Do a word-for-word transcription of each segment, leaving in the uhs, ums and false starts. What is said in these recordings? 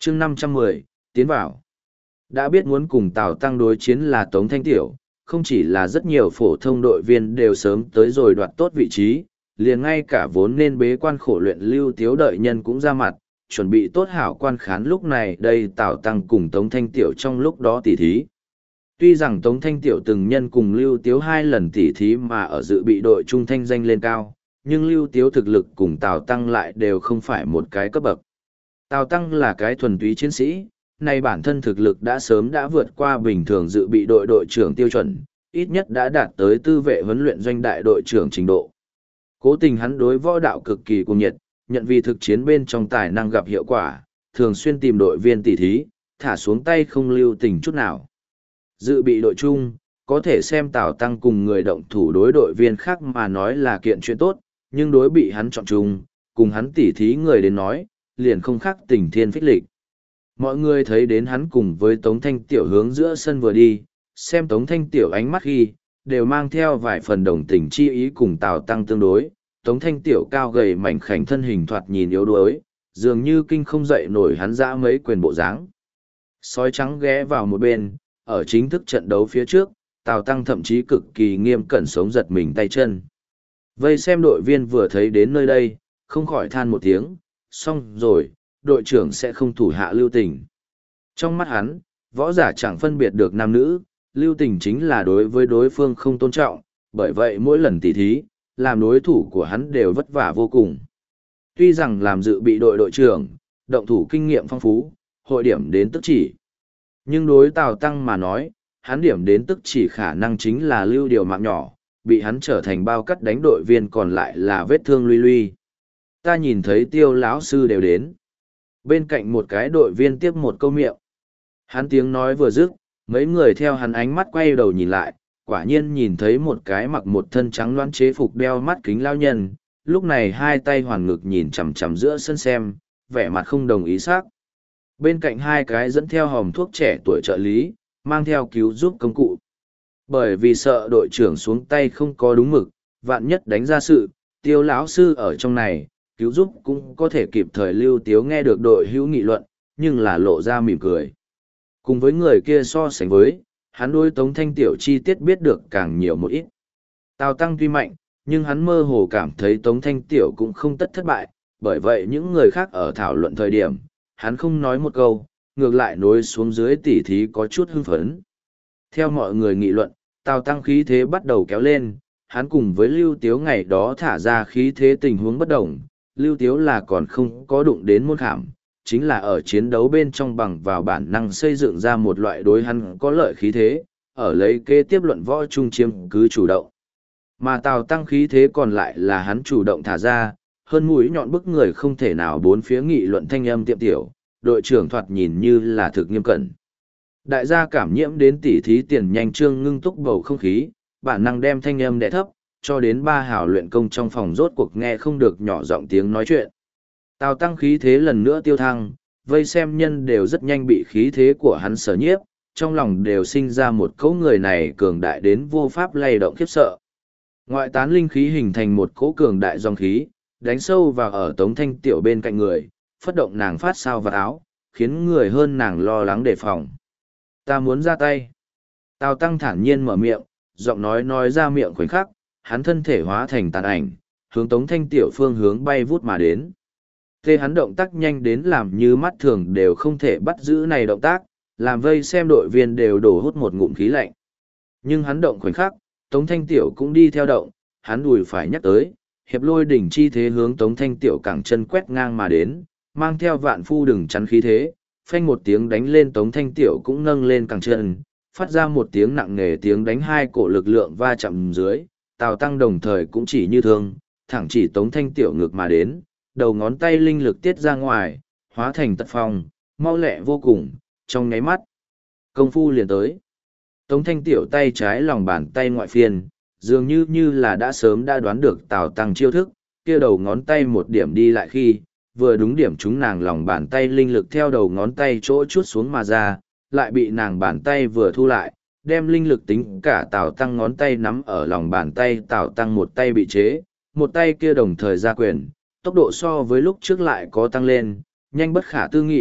chương năm trăm mười, tiến vào. Đã biết muốn cùng Tào Tăng đối chiến là Tống Thanh Tiểu, không chỉ là rất nhiều phổ thông đội viên đều sớm tới rồi đoạt tốt vị trí, liền ngay cả vốn nên bế quan khổ luyện Lưu Tiếu đợi nhân cũng ra mặt, chuẩn bị tốt hảo quan khán lúc này đây Tào Tăng cùng Tống Thanh Tiểu trong lúc đó tỉ thí. Tuy rằng Tống Thanh Tiểu từng nhân cùng Lưu Tiếu hai lần tỉ thí mà ở dự bị đội trung thanh danh lên cao, nhưng Lưu Tiếu thực lực cùng Tào Tăng lại đều không phải một cái cấp bậc. Tào Tăng là cái thuần túy chiến sĩ, nay bản thân thực lực đã sớm đã vượt qua bình thường dự bị đội đội trưởng tiêu chuẩn, ít nhất đã đạt tới tư vệ huấn luyện doanh đại đội trưởng trình độ. Cố tình hắn đối võ đạo cực kỳ cuồng nhiệt, nhận vì thực chiến bên trong tài năng gặp hiệu quả, thường xuyên tìm đội viên tỉ thí, thả xuống tay không lưu tình chút nào. Dự bị đội chung, có thể xem Tào Tăng cùng người động thủ đối đội viên khác mà nói là kiện chuyện tốt, nhưng đối bị hắn chọn chung, cùng hắn tỉ thí người đến nói, liền không khác tình thiên phích lịch. Mọi người thấy đến hắn cùng với Tống Thanh Tiểu hướng giữa sân vừa đi, xem Tống Thanh Tiểu ánh mắt khi, đều mang theo vài phần đồng tình chi ý cùng Tào Tăng tương đối. Tống Thanh Tiểu cao gầy mảnh khảnh thân hình thoạt nhìn yếu đuối, dường như kinh không dậy nổi hắn dã mấy quyền bộ dáng. Sói trắng ghé vào một bên, ở chính thức trận đấu phía trước, Tào Tăng thậm chí cực kỳ nghiêm cẩn sống giật mình tay chân. Vây xem đội viên vừa thấy đến nơi đây, không khỏi than một tiếng, xong rồi, đội trưởng sẽ không thủ hạ lưu tình. Trong mắt hắn, võ giả chẳng phân biệt được nam nữ, lưu tình chính là đối với đối phương không tôn trọng, bởi vậy mỗi lần tỉ thí, làm đối thủ của hắn đều vất vả vô cùng. Tuy rằng làm dự bị đội đội trưởng, động thủ kinh nghiệm phong phú, hội điểm đến tức chỉ. Nhưng đối Tào Tăng mà nói, hắn điểm đến tức chỉ khả năng chính là lưu điều mạng nhỏ, bị hắn trở thành bao cắt đánh đội viên còn lại là vết thương luy luy. Ta nhìn thấy Tiêu lão sư đều đến. Bên cạnh một cái đội viên tiếp một câu miệng. Hắn tiếng nói vừa dứt, mấy người theo hắn ánh mắt quay đầu nhìn lại, quả nhiên nhìn thấy một cái mặc một thân trắng loãng chế phục đeo mắt kính lao nhân, lúc này hai tay hoàn ngực nhìn chằm chằm giữa sân xem, vẻ mặt không đồng ý xác. Bên cạnh hai cái dẫn theo hòm thuốc trẻ tuổi trợ lý, mang theo cứu giúp công cụ. Bởi vì sợ đội trưởng xuống tay không có đúng mực, vạn nhất đánh ra sự, Tiêu lão sư ở trong này, cứu giúp cũng có thể kịp thời Lưu Tiếu nghe được đội hữu nghị luận, nhưng là lộ ra mỉm cười. Cùng với người kia so sánh với, hắn đối Tống Thanh Tiểu chi tiết biết được càng nhiều một ít. Tào Tăng tuy mạnh, nhưng hắn mơ hồ cảm thấy Tống Thanh Tiểu cũng không tất thất bại, bởi vậy những người khác ở thảo luận thời điểm, hắn không nói một câu, ngược lại nối xuống dưới tỉ thí có chút hưng phấn. Theo mọi người nghị luận, Tào Tăng khí thế bắt đầu kéo lên, hắn cùng với Lưu Tiếu ngày đó thả ra khí thế tình huống bất đồng, Lưu Tiếu là còn không có đụng đến môn khảm, chính là ở chiến đấu bên trong bằng vào bản năng xây dựng ra một loại đối hắn có lợi khí thế, ở lấy kế tiếp luận võ trung chiếm cứ chủ động. Mà Tào Tăng khí thế còn lại là hắn chủ động thả ra, hơn mũi nhọn bức người không thể nào bốn phía nghị luận thanh âm tiệm tiểu, đội trưởng thoạt nhìn như là thực nghiêm cẩn. Đại gia cảm nhiễm đến tỉ thí tiền nhanh trương ngưng túc bầu không khí, bản năng đem thanh âm đè thấp, cho đến ba hào luyện công trong phòng rốt cuộc nghe không được nhỏ giọng tiếng nói chuyện. Tào Tăng khí thế lần nữa tiêu thăng, vây xem nhân đều rất nhanh bị khí thế của hắn sở nhiếp, trong lòng đều sinh ra một cỗ người này cường đại đến vô pháp lay động khiếp sợ. Ngoại tán linh khí hình thành một cỗ cường đại dòng khí, đánh sâu vào ở Tống Thanh Tiểu bên cạnh người, phất động nàng phát sao vào áo, khiến người hơn nàng lo lắng đề phòng. Ta muốn ra tay. Tào Tăng thản nhiên mở miệng, giọng nói nói ra miệng khoảnh khắc, hắn thân thể hóa thành tàn ảnh, hướng Tống Thanh Tiểu phương hướng bay vút mà đến. Thế hắn động tác nhanh đến làm như mắt thường đều không thể bắt giữ này động tác, làm vây xem đội viên đều đổ hút một ngụm khí lạnh. Nhưng hắn động khoảnh khắc, Tống Thanh Tiểu cũng đi theo động, hắn đùi phải nhắc tới, hiệp lôi đỉnh chi thế hướng Tống Thanh Tiểu cẳng chân quét ngang mà đến, mang theo vạn phu đừng chắn khí thế, phanh một tiếng đánh lên Tống Thanh Tiểu cũng nâng lên cẳng chân, phát ra một tiếng nặng nề tiếng đánh hai cổ lực lượng va chạm dưới, Tào Tăng đồng thời cũng chỉ như thương, thẳng chỉ Tống Thanh Tiểu ngược mà đến, đầu ngón tay linh lực tiết ra ngoài, hóa thành tật phong, mau lẹ vô cùng, trong nháy mắt. Công phu liền tới. Tống Thanh Tiểu tay trái lòng bàn tay ngoại phiên, dường như như là đã sớm đã đoán được Tào Tăng chiêu thức, kia đầu ngón tay một điểm đi lại khi, vừa đúng điểm chúng nàng lòng bàn tay linh lực theo đầu ngón tay chỗ chút xuống mà ra, lại bị nàng bàn tay vừa thu lại, đem linh lực tính cả Tào Tăng ngón tay nắm ở lòng bàn tay Tào Tăng một tay bị chế, một tay kia đồng thời ra quyền, tốc độ so với lúc trước lại có tăng lên, nhanh bất khả tư nghị,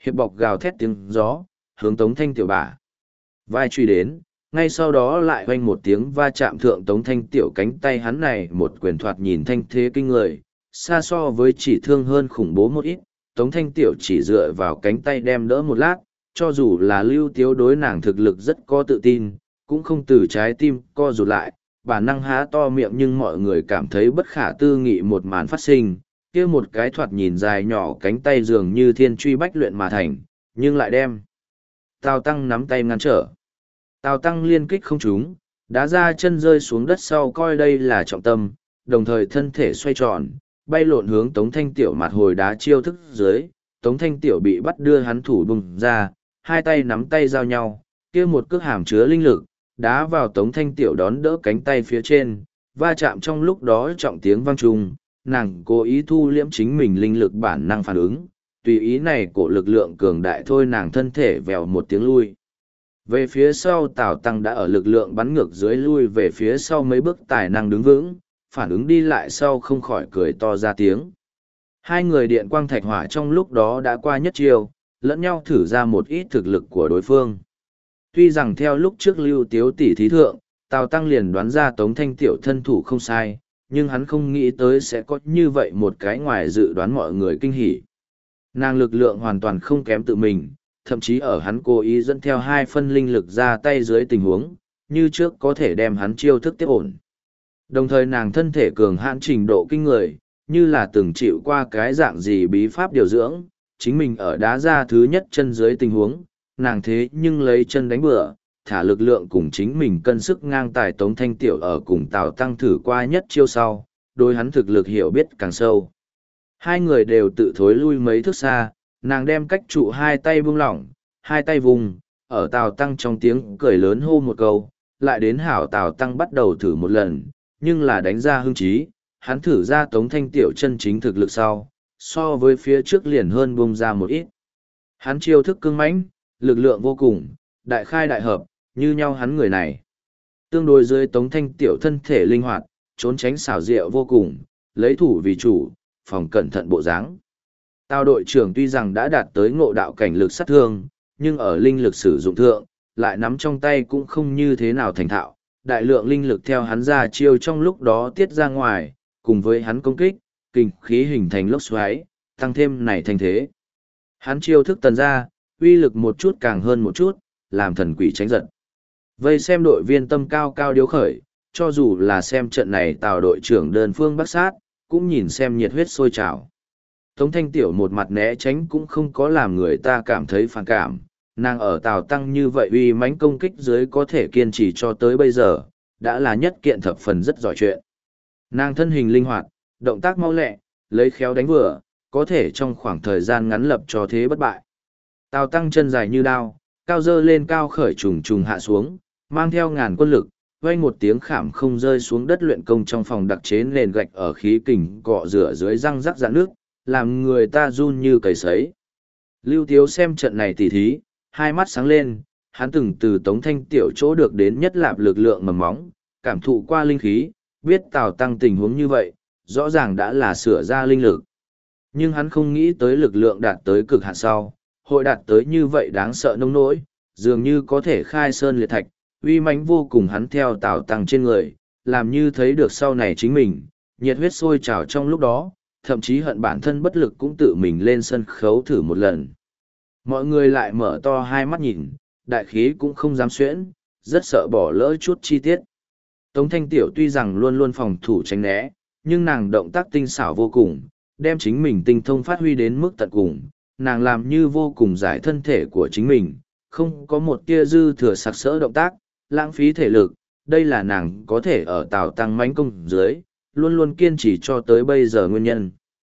hiệp bọc gào thét tiếng gió, hướng Tống Thanh Tiểu bả. Vai truy đến, ngay sau đó lại hoanh một tiếng va chạm thượng Tống Thanh Tiểu cánh tay hắn này một quyền thoạt nhìn thanh thế kinh người, xa so với chỉ thương hơn khủng bố một ít, Tống Thanh Tiểu chỉ dựa vào cánh tay đem đỡ một lát, cho dù là Lưu Tiếu đối nàng thực lực rất có tự tin, cũng không từ trái tim co rụt lại, bản năng há to miệng nhưng mọi người cảm thấy bất khả tư nghị một màn phát sinh, kia một cái thoạt nhìn dài nhỏ cánh tay dường như thiên truy bách luyện mà thành, nhưng lại đem. Tào Tăng nắm tay ngăn trở. Tào Tăng liên kích không trúng, đá ra chân rơi xuống đất sau coi đây là trọng tâm, đồng thời thân thể xoay tròn, bay lộn hướng Tống Thanh Tiểu mặt hồi đá chiêu thức dưới, Tống Thanh Tiểu bị bắt đưa hắn thủ bùng ra, hai tay nắm tay giao nhau, kia một cước hàm chứa linh lực, đá vào Tống Thanh Tiểu đón đỡ cánh tay phía trên, va chạm trong lúc đó trọng tiếng vang trùng, nàng cố ý thu liễm chính mình linh lực bản năng phản ứng, tùy ý này cổ lực lượng cường đại thôi nàng thân thể vèo một tiếng lui. Về phía sau Tào Tăng đã ở lực lượng bắn ngược dưới lui về phía sau mấy bước tài năng đứng vững, phản ứng đi lại sau không khỏi cười to ra tiếng. Hai người điện quang thạch hỏa trong lúc đó đã qua nhất chiều, lẫn nhau thử ra một ít thực lực của đối phương. Tuy rằng theo lúc trước Lưu Tiếu tỷ thí thượng, Tào Tăng liền đoán ra Tống Thanh Tiểu thân thủ không sai, nhưng hắn không nghĩ tới sẽ có như vậy một cái ngoài dự đoán mọi người kinh hỉ. Nàng lực lượng hoàn toàn không kém tự mình, thậm chí ở hắn cố ý dẫn theo hai phân linh lực ra tay dưới tình huống, như trước có thể đem hắn chiêu thức tiếp ổn. Đồng thời nàng thân thể cường hãn trình độ kinh người, như là từng chịu qua cái dạng gì bí pháp điều dưỡng, chính mình ở đá ra thứ nhất chân dưới tình huống, nàng thế nhưng lấy chân đánh bừa, thả lực lượng cùng chính mình cân sức ngang tài Tống Thanh Tiểu ở cùng Tào Tăng thử qua nhất chiêu sau, đối hắn thực lực hiểu biết càng sâu. Hai người đều tự thối lui mấy thước xa, nàng đem cách trụ hai tay buông lỏng, hai tay vùng, ở Tào Tăng trong tiếng cười lớn hô một câu, lại đến hảo Tào Tăng bắt đầu thử một lần, nhưng là đánh ra hưng trí, hắn thử ra Tống Thanh Tiểu chân chính thực lực sau, so với phía trước liền hơn buông ra một ít. Hắn chiêu thức cương mãnh, lực lượng vô cùng, đại khai đại hợp, như nhau hắn người này. Tương đối dưới Tống Thanh Tiểu thân thể linh hoạt, trốn tránh xảo diệu vô cùng, lấy thủ vì chủ, phòng cẩn thận bộ dáng. Tào đội trưởng tuy rằng đã đạt tới ngộ đạo cảnh lực sát thương, nhưng ở linh lực sử dụng thượng, lại nắm trong tay cũng không như thế nào thành thạo. Đại lượng linh lực theo hắn ra chiêu trong lúc đó tiết ra ngoài, cùng với hắn công kích, kinh khí hình thành lốc xoáy, tăng thêm này thành thế. Hắn chiêu thức tần ra, uy lực một chút càng hơn một chút, làm thần quỷ tránh giật. Vây xem đội viên tâm cao cao điếu khởi, cho dù là xem trận này Tào đội trưởng đơn phương bắc sát, cũng nhìn xem nhiệt huyết sôi trào. Tống Thanh Tiểu một mặt né tránh cũng không có làm người ta cảm thấy phản cảm, nàng ở Tào Tăng như vậy uy mãnh công kích dưới có thể kiên trì cho tới bây giờ, đã là nhất kiện thập phần rất giỏi chuyện. Nàng thân hình linh hoạt, động tác mau lẹ, lấy khéo đánh vừa, có thể trong khoảng thời gian ngắn lập cho thế bất bại. Tào Tăng chân dài như đao, cao dơ lên cao khởi trùng trùng hạ xuống, mang theo ngàn quân lực, vang một tiếng khảm không rơi xuống đất luyện công trong phòng đặc chế nền gạch ở khí kình cọ rửa dưới răng rắc rạn nước, làm người ta run như cầy sấy. Lưu Tiếu xem trận này tỉ thí, hai mắt sáng lên, hắn từng từ Tống Thanh Tiểu chỗ được đến nhất lạp lực lượng mầm móng, cảm thụ qua linh khí, biết Tào Tăng tình huống như vậy, rõ ràng đã là sửa ra linh lực. Nhưng hắn không nghĩ tới lực lượng đạt tới cực hạn sau, hội đạt tới như vậy đáng sợ nông nỗi, dường như có thể khai sơn liệt thạch, uy mãnh vô cùng hắn theo Tào Tăng trên người, làm như thấy được sau này chính mình, nhiệt huyết sôi trào trong lúc đó, thậm chí hận bản thân bất lực cũng tự mình lên sân khấu thử một lần. Mọi người lại mở to hai mắt nhìn, đại khí cũng không dám xuyễn, rất sợ bỏ lỡ chút chi tiết. Tống Thanh Tiểu tuy rằng luôn luôn phòng thủ tránh né, nhưng nàng động tác tinh xảo vô cùng, đem chính mình tinh thông phát huy đến mức tận cùng, nàng làm như vô cùng giải thân thể của chính mình, không có một tia dư thừa sặc sỡ động tác, lãng phí thể lực, đây là nàng có thể ở Tào Tăng mãnh công dưới, luôn luôn kiên trì cho tới bây giờ nguyên nhân.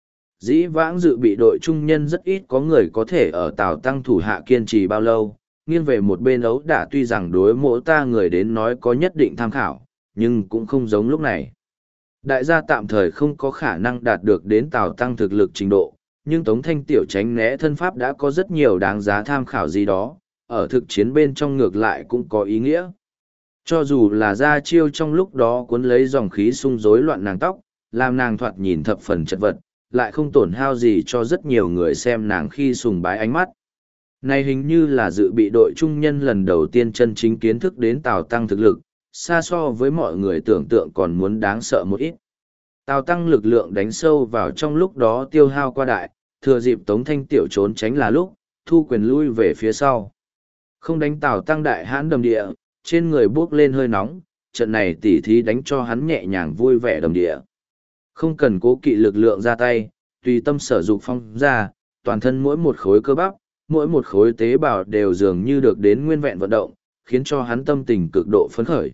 Dĩ vãng dự bị đội trung nhân rất ít có người có thể ở Tào Tăng thủ hạ kiên trì bao lâu, nghiêng về một bên ấu đả tuy rằng đối mỗi ta người đến nói có nhất định tham khảo, nhưng cũng không giống lúc này. Đại gia tạm thời không có khả năng đạt được đến Tào Tăng thực lực trình độ, nhưng Tống Thanh Tiểu tránh né thân pháp đã có rất nhiều đáng giá tham khảo gì đó, ở thực chiến bên trong ngược lại cũng có ý nghĩa. Cho dù là ra chiêu trong lúc đó cuốn lấy dòng khí xung rối loạn nàng tóc, làm nàng thoạt nhìn thập phần chật vật, lại không tổn hao gì cho rất nhiều người xem nàng khi sùng bái ánh mắt. Này hình như là dự bị đội trung nhân lần đầu tiên chân chính kiến thức đến Tào Tăng thực lực, xa so với mọi người tưởng tượng còn muốn đáng sợ một ít. Tào Tăng lực lượng đánh sâu vào trong lúc đó tiêu hao qua đại, thừa dịp Tống Thanh Tiểu trốn tránh là lúc, thu quyền lui về phía sau. Không đánh Tào Tăng đại hãn đầm địa, trên người buốc lên hơi nóng, trận này tỉ thí đánh cho hắn nhẹ nhàng vui vẻ đầm địa. Không cần cố kỵ lực lượng ra tay, tùy tâm sở dục phong ra, toàn thân mỗi một khối cơ bắp, mỗi một khối tế bào đều dường như được đến nguyên vẹn vận động, khiến cho hắn tâm tình cực độ phấn khởi.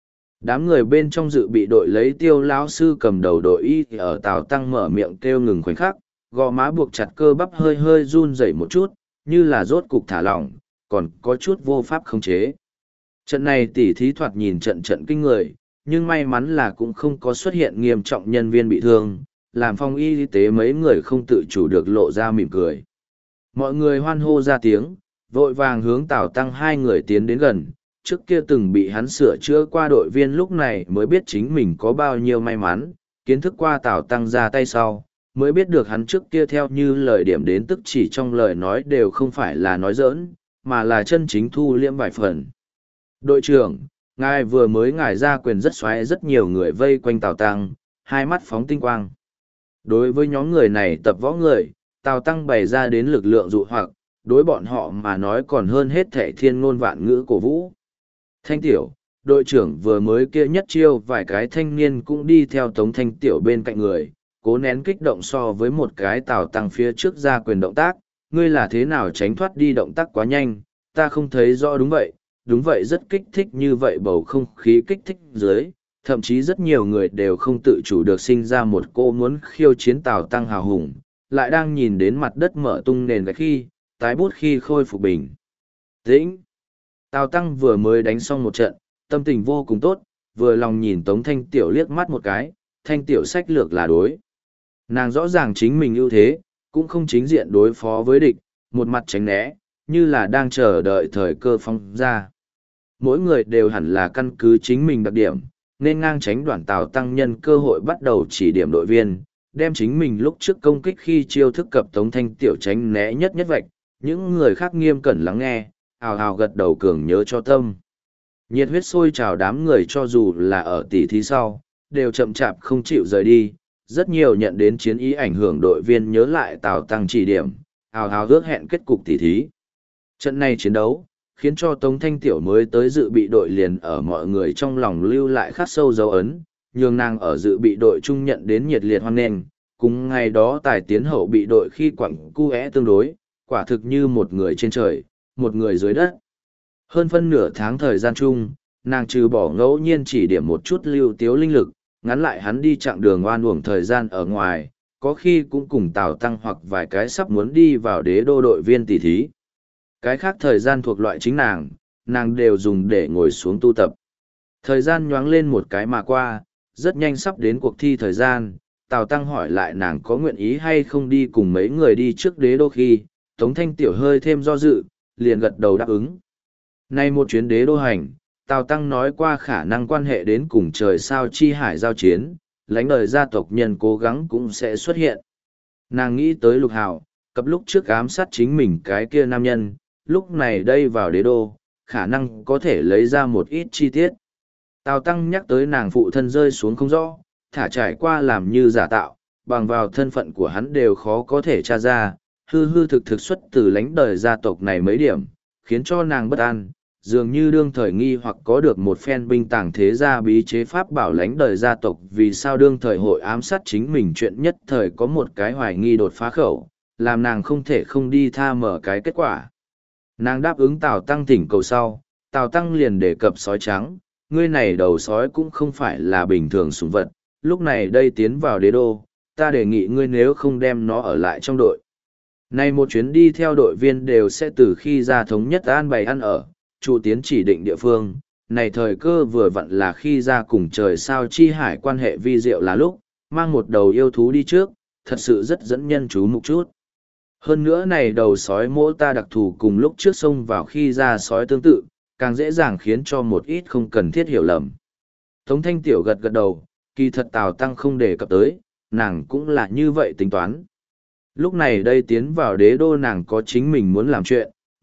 Đám người bên trong dự bị đội lấy Tiêu lão sư cầm đầu đội y thì ở Tào Tăng mở miệng kêu ngừng khoảnh khắc, gò má buộc chặt cơ bắp hơi hơi run rẩy một chút, như là rốt cục thả lỏng, còn có chút vô pháp khống chế. Trận này tỉ thí thoạt nhìn trận trận kinh người, nhưng may mắn là cũng không có xuất hiện nghiêm trọng nhân viên bị thương, làm phong y tế mấy người không tự chủ được lộ ra mỉm cười. Mọi người hoan hô ra tiếng, vội vàng hướng Tào Tăng hai người tiến đến gần, trước kia từng bị hắn sửa chữa qua đội viên lúc này mới biết chính mình có bao nhiêu may mắn, kiến thức qua Tào Tăng ra tay sau, mới biết được hắn trước kia theo như lời điểm đến tức chỉ trong lời nói đều không phải là nói giỡn, mà là chân chính thu liễm vài phần. Đội trưởng, ngài vừa mới ngài ra quyền rất xoáy, rất nhiều người vây quanh Tào Tăng, hai mắt phóng tinh quang. Đối với nhóm người này tập võ người, Tào Tăng bày ra đến lực lượng dụ hoặc, đối bọn họ mà nói còn hơn hết thệ thiên ngôn vạn ngữ cổ vũ. Thanh Tiểu, đội trưởng vừa mới kia nhất chiêu vài cái thanh niên cũng đi theo Tống Thanh Tiểu bên cạnh người, cố nén kích động so với một cái Tào Tăng phía trước ra quyền động tác, ngươi là thế nào tránh thoát đi động tác quá nhanh, ta không thấy rõ. Đúng vậy, đúng vậy, rất kích thích, như vậy bầu không khí kích thích dưới, thậm chí rất nhiều người đều không tự chủ được sinh ra một cô muốn khiêu chiến Tào Tăng hào hùng, lại đang nhìn đến mặt đất mở tung nền gạch khi, tái bút khi khôi phục bình tĩnh. Tào Tăng vừa mới đánh xong một trận, tâm tình vô cùng tốt, vừa lòng nhìn Tống Thanh Tiểu liếc mắt một cái, Thanh Tiểu sách lược là đối. Nàng rõ ràng chính mình ưu thế, cũng không chính diện đối phó với địch, một mặt tránh né, như là đang chờ đợi thời cơ phong ra. Mỗi người đều hẳn là căn cứ chính mình đặc điểm, nên ngang tránh đoạn Tào Tăng nhân cơ hội bắt đầu chỉ điểm đội viên, đem chính mình lúc trước công kích khi chiêu thức cập Tống Thanh Tiểu tránh né nhất nhất vạch, những người khác nghiêm cẩn lắng nghe, hào hào gật đầu cường nhớ cho tâm. Nhiệt huyết sôi trào, đám người cho dù là ở tỷ thí sau, đều chậm chạp không chịu rời đi, rất nhiều nhận đến chiến ý ảnh hưởng đội viên nhớ lại Tào Tăng chỉ điểm, hào hào ước hẹn kết cục tỷ thí. Trận này chiến đấu, khiến cho Tống Thanh Tiểu mới tới dự bị đội liền ở mọi người trong lòng lưu lại khắc sâu dấu ấn, nhường nàng ở dự bị đội trung nhận đến nhiệt liệt hoan nghênh, cùng ngày đó tài tiến hậu bị đội khi quặng cu é tương đối, quả thực như một người trên trời, một người dưới đất. Hơn phân nửa tháng thời gian chung, nàng trừ bỏ ngẫu nhiên chỉ điểm một chút lưu tiếu linh lực, ngắn lại hắn đi chặng đường oan uổng thời gian ở ngoài, có khi cũng cùng Tào Tăng hoặc vài cái sắp muốn đi vào đế đô đội viên tỷ thí. Cái khác thời gian thuộc loại chính nàng, nàng đều dùng để ngồi xuống tu tập. Thời gian nhoáng lên một cái mà qua, rất nhanh sắp đến cuộc thi thời gian, Tào Tăng hỏi lại nàng có nguyện ý hay không đi cùng mấy người đi trước đế đô khi, Tống Thanh Tiểu hơi thêm do dự, liền gật đầu đáp ứng. Nay một chuyến đế đô hành, Tào Tăng nói qua khả năng quan hệ đến cùng trời sao chi hải giao chiến, lãnh đời gia tộc nhân cố gắng cũng sẽ xuất hiện. Nàng nghĩ tới Lục Hào, cặp lúc trước ám sát chính mình cái kia nam nhân, lúc này đây vào đế đô, khả năng có thể lấy ra một ít chi tiết. Tào Tăng nhắc tới nàng phụ thân rơi xuống không rõ, thả trải qua làm như giả tạo, bằng vào thân phận của hắn đều khó có thể tra ra, hư hư thực thực xuất từ lãnh đời gia tộc này mấy điểm, khiến cho nàng bất an, dường như đương thời nghi hoặc có được một phen binh tàng thế gia bí chế pháp bảo lãnh đời gia tộc, vì sao đương thời hội ám sát chính mình chuyện nhất thời có một cái hoài nghi đột phá khẩu, làm nàng không thể không đi tha mở cái kết quả. Nàng đáp ứng Tào Tăng thỉnh cầu sau, Tào Tăng liền đề cập sói trắng, ngươi này đầu sói cũng không phải là bình thường sủng vật, lúc này đây tiến vào đế đô, ta đề nghị ngươi nếu không đem nó ở lại trong đội. Này một chuyến đi theo đội viên đều sẽ từ khi ra thống nhất an bày ăn ở, chủ tiến chỉ định địa phương, này thời cơ vừa vặn là khi ra cùng trời sao chi hải quan hệ vi diệu là lúc, mang một đầu yêu thú đi trước, thật sự rất dẫn nhân chú mục chút. Hơn nữa này đầu sói mỗ ta đặc thù cùng lúc trước sông vào khi ra sói tương tự, càng dễ dàng khiến cho một ít không cần thiết hiểu lầm. Tống Thanh Tiểu gật gật đầu, kỳ thật Tào Tăng không đề cập tới, nàng cũng là như vậy tính toán. Lúc này đây tiến vào đế đô nàng có chính mình muốn làm chuyện,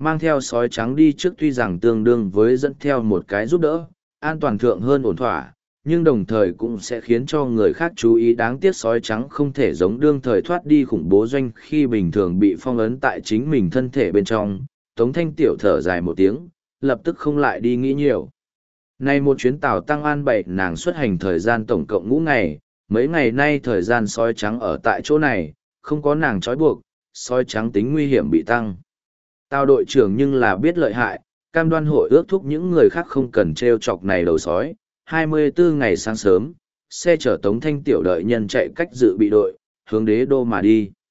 Mang theo sói trắng đi trước tuy rằng tương đương với dẫn theo một cái giúp đỡ, an toàn thượng hơn ổn thỏa, nhưng đồng thời cũng sẽ khiến cho người khác chú ý. Đáng tiếc sói trắng không thể giống đương thời thoát đi khủng bố doanh khi bình thường bị phong ấn tại chính mình thân thể bên trong. Tống Thanh Tiểu thở dài một tiếng, lập tức không lại đi nghĩ nhiều. Nay một chuyến Tào Tăng an bày nàng xuất hành thời gian tổng cộng ngũ ngày, mấy ngày nay thời gian sói trắng ở tại chỗ này, không có nàng trói buộc, sói trắng tính nguy hiểm bị tăng. Tào đội trưởng nhưng là biết lợi hại, cam đoan hội ước thúc những người khác không cần treo chọc này đầu sói. hai mươi bốn ngày sáng sớm, xe chở Tống Thanh Tiểu đợi nhân chạy cách dự bị đội, hướng đế đô mà đi.